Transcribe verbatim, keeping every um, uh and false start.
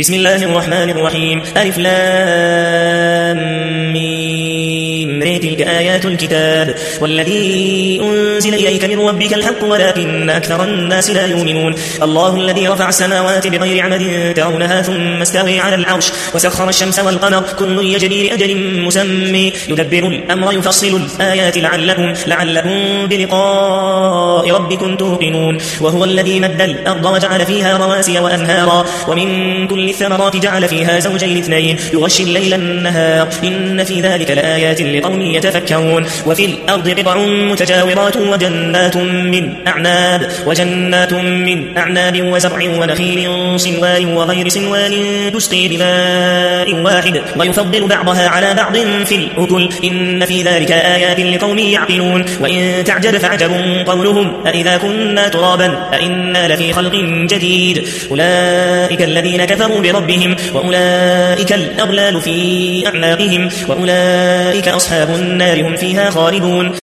بسم الله الرحمن الرحيم. ألف لام ميم. تلك آيات الكتاب والذي أنزل إليك من ربك الحق ولكن أكثر الناس لا يؤمنون. الله الذي رفع السماوات بغير عمد ترونها ثم استوى على العرش وسخر الشمس والقمر كل يجري لأجل مسمى يدبر الأمر يفصل الآيات لعلكم, لعلكم بلقاء ربكم توقنون. وهو الذي مد الأرض وجعل فيها رواسي وأنهارا ومن كل الثمرات جعل فيها زوجين اثنين يغشي الليل النهار إن في ذلك لآيات لقوم يتفكرون. وفي الأرض قطع متجاورات وجنات من أعناب وجنات من أعناب وزرع ونخيل صنوان وغير صنوان تسقي بماء واحد ويفضل بعضها على بعض في الأكل إن في ذلك آيات لقوم يعقلون. وإن تعجب فعجب قولهم أإذا كنا ترابا أإنا لفي خلق جديد أولئك الذين كفروا بربهم وأولئك الأغلال في أعناقهم وأولئك أصحاب النار هم فيها خالدون.